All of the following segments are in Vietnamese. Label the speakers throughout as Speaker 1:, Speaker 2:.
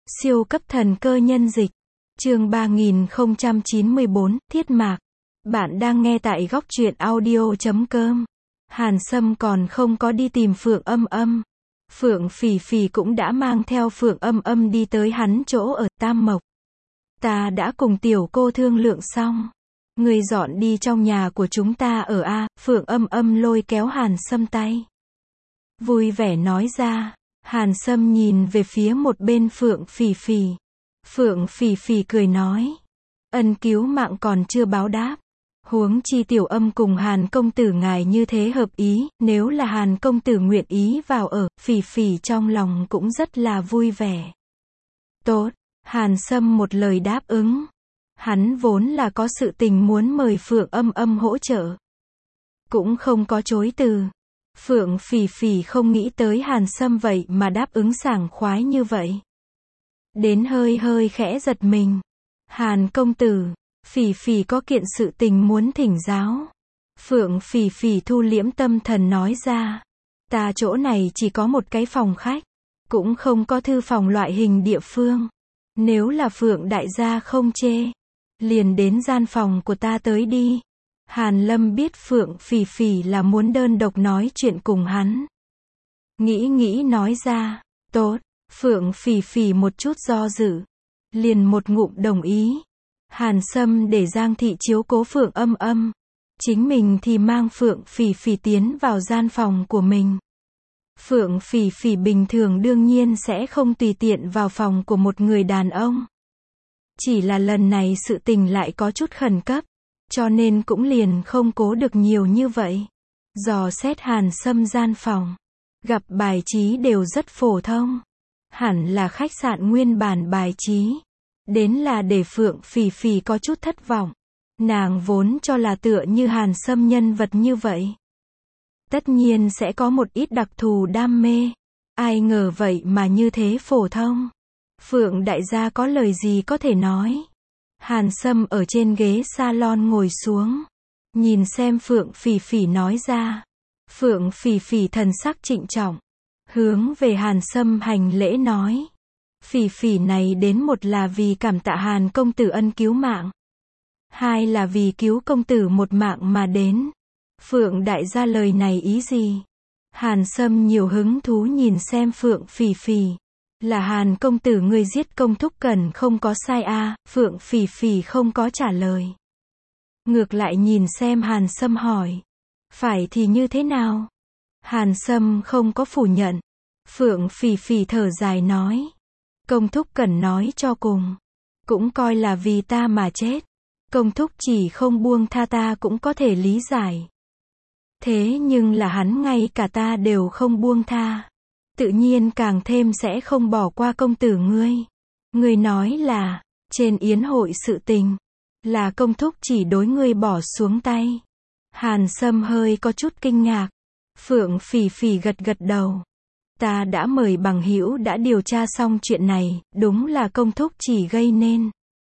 Speaker 1: Siêu cấp thần cơ nhân dịch. Chương 3094, Thiết Mạc. Bạn đang nghe tại góc truyện audio.com. Hàn Sâm còn không có đi tìm Phượng Âm Âm. Phượng Phỉ Phỉ cũng đã mang theo Phượng Âm Âm đi tới hắn chỗ ở Tam Mộc. Ta đã cùng tiểu cô thương lượng xong. Người dọn đi trong nhà của chúng ta ở A. Phượng Âm Âm lôi kéo Hàn Sâm tay. Vui vẻ nói ra. Hàn Sâm nhìn về phía một bên Phượng Phỉ Phỉ. Phượng Phỉ Phỉ cười nói. Ân cứu mạng còn chưa báo đáp. Huống chi tiểu âm cùng Hàn công tử ngài như thế hợp ý, nếu là Hàn công tử nguyện ý vào ở, Phỉ Phỉ trong lòng cũng rất là vui vẻ. Tốt, Hàn Sâm một lời đáp ứng. Hắn vốn là có sự tình muốn mời Phượng Âm Âm hỗ trợ. Cũng không có chối từ. Phượng Phỉ Phỉ không nghĩ tới Hàn Sâm vậy mà đáp ứng sảng khoái như vậy. Đến hơi khẽ giật mình. Hàn công tử, Phỉ Phỉ có kiện sự tình muốn thỉnh giáo. Phượng Phỉ Phỉ thu liễm tâm thần nói ra. Ta chỗ này chỉ có một cái phòng khách. Cũng không có thư phòng loại hình địa phương. Nếu là Phượng đại gia không chê, liền đến gian phòng của ta tới đi. Hàn Lâm biết Phượng Phỉ Phỉ là muốn đơn độc nói chuyện cùng hắn. Nghĩ nói ra. Tốt. Phượng Phỉ Phỉ một chút do dự. Liền một ngụm đồng ý. Hàn Sâm để Giang Thị chiếu cố Phượng Âm Âm. Chính mình thì mang Phượng Phỉ Phỉ tiến vào gian phòng của mình. Phượng Phỉ Phỉ bình thường đương nhiên sẽ không tùy tiện vào phòng của một người đàn ông. Chỉ là lần này sự tình lại có chút khẩn cấp. Cho nên cũng liền không cố được nhiều như vậy. Dò xét Hàn Sâm gian phòng. Gặp bài trí đều rất phổ thông. Hẳn là khách sạn nguyên bản bài trí. Đến là để Phượng Phỉ Phỉ có chút thất vọng. Nàng vốn cho là tựa như Hàn Sâm nhân vật như vậy. Tất nhiên sẽ có một ít đặc thù đam mê. Ai ngờ vậy mà như thế phổ thông. Phượng đại gia có lời gì có thể nói. Hàn Sâm ở trên ghế salon ngồi xuống. Nhìn xem Phượng Phỉ Phỉ nói ra. Phượng Phỉ Phỉ thần sắc trịnh trọng. Hướng về Hàn Sâm hành lễ nói. Phỉ Phỉ này đến một là vì cảm tạ Hàn công tử ân cứu mạng. Hai là vì cứu công tử một mạng mà đến. Phượng đại gia lời này ý gì? Hàn Sâm nhiều hứng thú nhìn xem Phượng Phỉ Phỉ. Là Hàn công tử ngươi giết công thúc Cần không có sai a. Phượng Phỉ Phỉ không có trả lời. Ngược lại nhìn xem Hàn Sâm hỏi. Phải thì như thế nào? Hàn Sâm không có phủ nhận. Phượng Phỉ Phỉ thở dài nói. Công thúc Cần nói cho cùng. Cũng coi là vì ta mà chết. Công thúc chỉ không buông tha ta cũng có thể lý giải. Thế nhưng là hắn ngay cả ta đều không buông tha. Tự nhiên càng thêm sẽ không bỏ qua công tử ngươi. Ngươi nói là, trên yến hội sự tình, là công thúc chỉ đối ngươi bỏ xuống tay. Hàn Sâm hơi có chút kinh ngạc. Phượng Phỉ Phỉ gật đầu. Ta đã mời bằng hữu đã điều tra xong chuyện này, đúng là công thúc chỉ gây nên.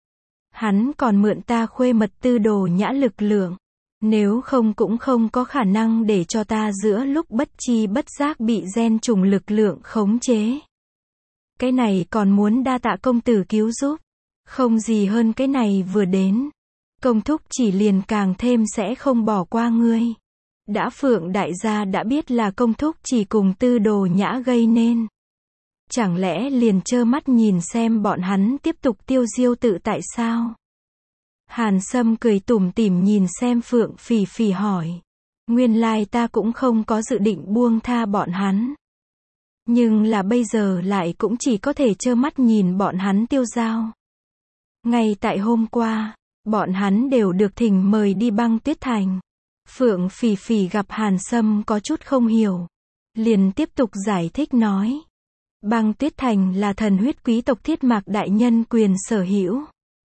Speaker 1: Hắn còn mượn ta khuê mật tư đồ nhã lực lượng. Nếu không cũng không có khả năng để cho ta giữa lúc bất chi bất giác bị gen trùng lực lượng khống chế. Cái này còn muốn đa tạ công tử cứu giúp. Không gì hơn cái này vừa đến. Công thúc chỉ liền càng thêm sẽ không bỏ qua ngươi. Đã Phượng đại gia đã biết là công thúc chỉ cùng tư đồ nhã gây nên. Chẳng lẽ liền trơ mắt nhìn xem bọn hắn tiếp tục tiêu diêu tự tại sao? Hàn Sâm cười tủm tỉm nhìn xem Phượng Phỉ Phỉ hỏi. Nguyên lai ta cũng không có dự định buông tha bọn hắn. Nhưng là bây giờ lại cũng chỉ có thể trơ mắt nhìn bọn hắn tiêu dao. Ngay tại hôm qua, bọn hắn đều được thỉnh mời đi Băng Tuyết Thành. Phượng Phỉ Phỉ gặp Hàn Sâm có chút không hiểu. Liền tiếp tục giải thích nói. Băng Tuyết Thành là thần huyết quý tộc Thiết Mạc đại nhân quyền sở hữu.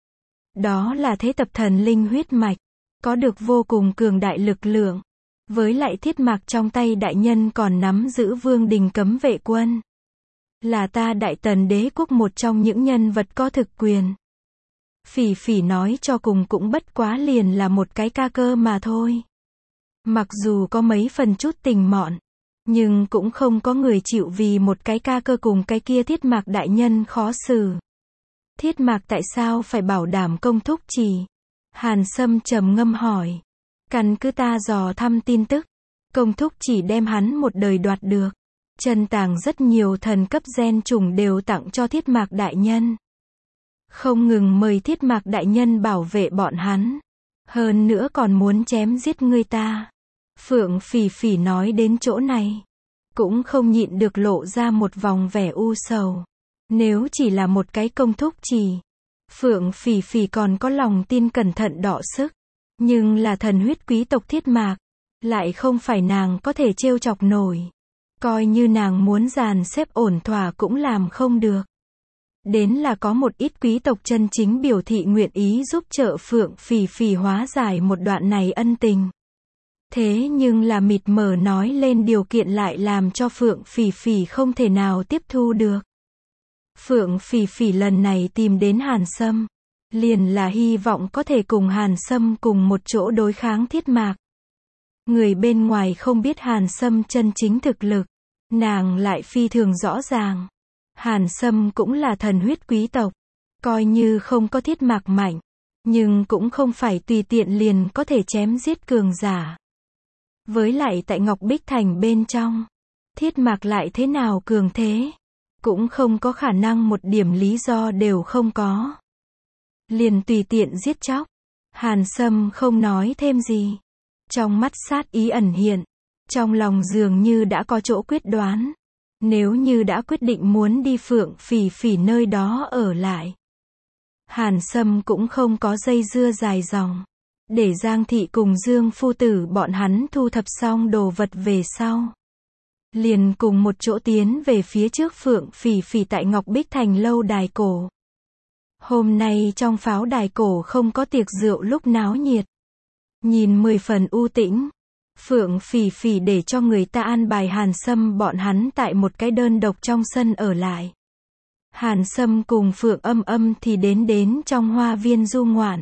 Speaker 1: Đó là thế tập thần linh huyết mạch, có được vô cùng cường đại lực lượng. Với lại Thiết Mạc trong tay đại nhân còn nắm giữ vương đình cấm vệ quân. Là ta Đại Tần đế quốc một trong những nhân vật có thực quyền. Phỉ Phỉ nói cho cùng cũng bất quá liền là một cái ca cơ mà thôi. Mặc dù có mấy phần chút tình mọn, Nhưng cũng không có người chịu vì một cái ca cơ cùng cái kia Thiết Mạc đại nhân khó xử. Thiết Mạc tại sao phải bảo đảm công thúc trì? Hàn Sâm trầm ngâm hỏi. Căn cứ ta dò thăm tin tức, công thúc chỉ đem hắn một đời đoạt được. Chân tàng rất nhiều thần cấp gen trùng đều tặng cho Thiết Mạc đại nhân. Không ngừng mời Thiết Mạc đại nhân bảo vệ bọn hắn. Hơn nữa còn muốn chém giết người ta. Phượng Phỉ Phỉ nói đến chỗ này, cũng không nhịn được lộ ra một vòng vẻ u sầu. Nếu chỉ là một cái công thúc trì, Phượng Phỉ Phỉ còn có lòng tin cẩn thận đọ sức. Nhưng là thần huyết quý tộc Thiết Mạc, lại không phải nàng có thể trêu chọc nổi. Coi như nàng muốn dàn xếp ổn thỏa cũng làm không được. Đến là có một ít quý tộc chân chính biểu thị nguyện ý giúp trợ Phượng Phỉ Phỉ hóa giải một đoạn này ân tình. Thế nhưng là mịt mờ nói lên điều kiện lại làm cho Phượng Phỉ Phỉ không thể nào tiếp thu được. Phượng Phỉ Phỉ lần này tìm đến Hàn Sâm, liền là hy vọng có thể cùng Hàn Sâm cùng một chỗ đối kháng Thiết Mạc. Người bên ngoài không biết Hàn Sâm chân chính thực lực, nàng lại phi thường rõ ràng. Hàn Sâm cũng là thần huyết quý tộc, coi như không có Thiết Mạc mạnh, nhưng cũng không phải tùy tiện liền có thể chém giết cường giả. Với lại tại Ngọc Bích Thành bên trong, Thiết Mạc lại thế nào cường thế, cũng không có khả năng một điểm lý do đều không có. Liền tùy tiện giết chóc. Hàn Sâm không nói thêm gì. Trong mắt sát ý ẩn hiện, trong lòng dường như đã có chỗ quyết đoán. Nếu như đã quyết định muốn đi Phượng Phỉ Phỉ nơi đó ở lại, Hàn Sâm cũng không có dây dưa dài dòng. Để Giang Thị cùng Dương phu tử bọn hắn thu thập xong đồ vật về sau, liền cùng một chỗ tiến về phía trước Phượng Phỉ Phỉ tại Ngọc Bích Thành lâu đài cổ. Hôm nay trong pháo đài cổ không có tiệc rượu lúc náo nhiệt. Nhìn 10 phần u tĩnh, Phượng Phỉ Phỉ để cho người ta an bài Hàn Sâm bọn hắn tại một cái đơn độc trong sân ở lại. Hàn Sâm cùng Phượng Âm Âm thì đến trong hoa viên du ngoạn.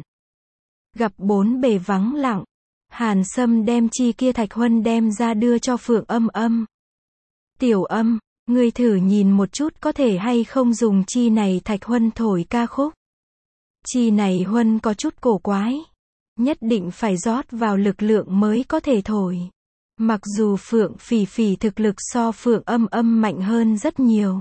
Speaker 1: Gặp bốn bề vắng lặng, Hàn Sâm đem chi kia thạch huân đem ra đưa cho Phượng Âm Âm. Tiểu Âm, ngươi thử nhìn một chút có thể hay không dùng chi này thạch huân thổi ca khúc. Chi này huân có chút cổ quái, nhất định phải rót vào lực lượng mới có thể thổi. Mặc dù Phượng Phỉ Phỉ thực lực so Phượng Âm Âm mạnh hơn rất nhiều,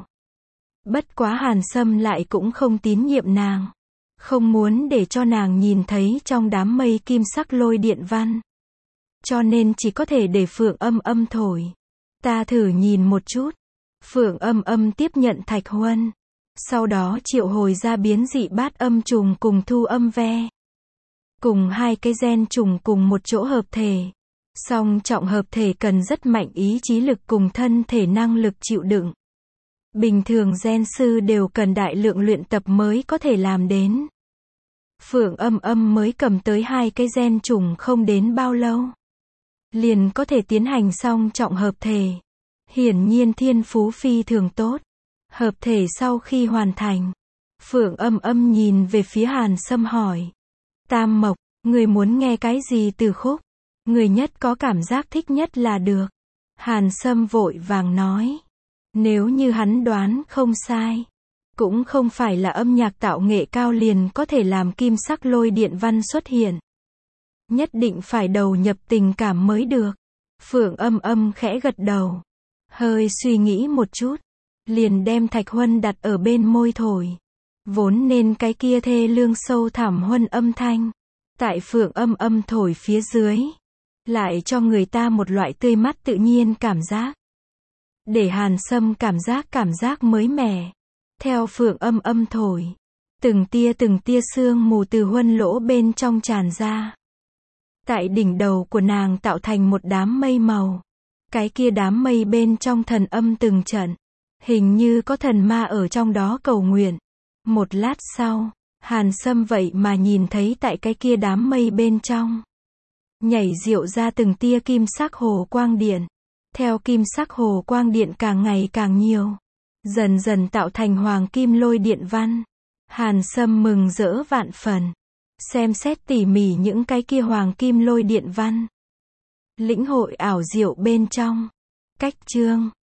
Speaker 1: bất quá Hàn Sâm lại cũng không tín nhiệm nàng, không muốn để cho nàng nhìn thấy trong đám mây kim sắc lôi điện văn, cho nên chỉ có thể để Phượng Âm Âm thổi. Ta thử nhìn một chút. Phượng Âm Âm tiếp nhận thạch huân, sau đó triệu hồi ra biến dị bát âm trùng cùng thu âm ve. Cùng hai cái gen trùng cùng một chỗ hợp thể. Song trọng hợp thể cần rất mạnh ý chí lực cùng thân thể năng lực chịu đựng. Bình thường gen sư đều cần đại lượng luyện tập mới có thể làm đến. Phượng Âm Âm mới cầm tới hai cái gen trùng không đến bao lâu, liền có thể tiến hành song trọng hợp thể. Hiển nhiên thiên phú phi thường tốt. Hợp thể sau khi hoàn thành, Phượng Âm Âm nhìn về phía Hàn Sâm hỏi. Tam Mộc, người muốn nghe cái gì từ khúc? Người nhất có cảm giác thích nhất là được. Hàn Sâm vội vàng nói. Nếu như hắn đoán không sai, cũng không phải là âm nhạc tạo nghệ cao liền có thể làm kim sắc lôi điện văn xuất hiện. Nhất định phải đầu nhập tình cảm mới được. Phượng Âm Âm khẽ gật đầu, hơi suy nghĩ một chút, liền đem thạch huân đặt ở bên môi thổi. Vốn nên cái kia thê lương sâu thẳm huân âm thanh, tại Phượng Âm Âm thổi phía dưới, lại cho người ta một loại tươi mát tự nhiên cảm giác. Để Hàn Sâm cảm giác mới mẻ. Theo Phượng Âm Âm thổi, từng tia sương mù từ huân lỗ bên trong tràn ra. Tại đỉnh đầu của nàng tạo thành một đám mây màu. Cái kia đám mây bên trong thần âm từng trận, hình như có thần ma ở trong đó cầu nguyện. Một lát sau, Hàn Sâm vậy mà nhìn thấy tại cái kia đám mây bên trong, nhảy diệu ra từng tia kim sắc hồ quang điện. Theo kim sắc hồ quang điện càng ngày càng nhiều, dần dần tạo thành hoàng kim lôi điện văn. Hàn Sâm mừng rỡ vạn phần, xem xét tỉ mỉ những cái kia hoàng kim lôi điện văn. Lĩnh hội ảo diệu bên trong, Cách chương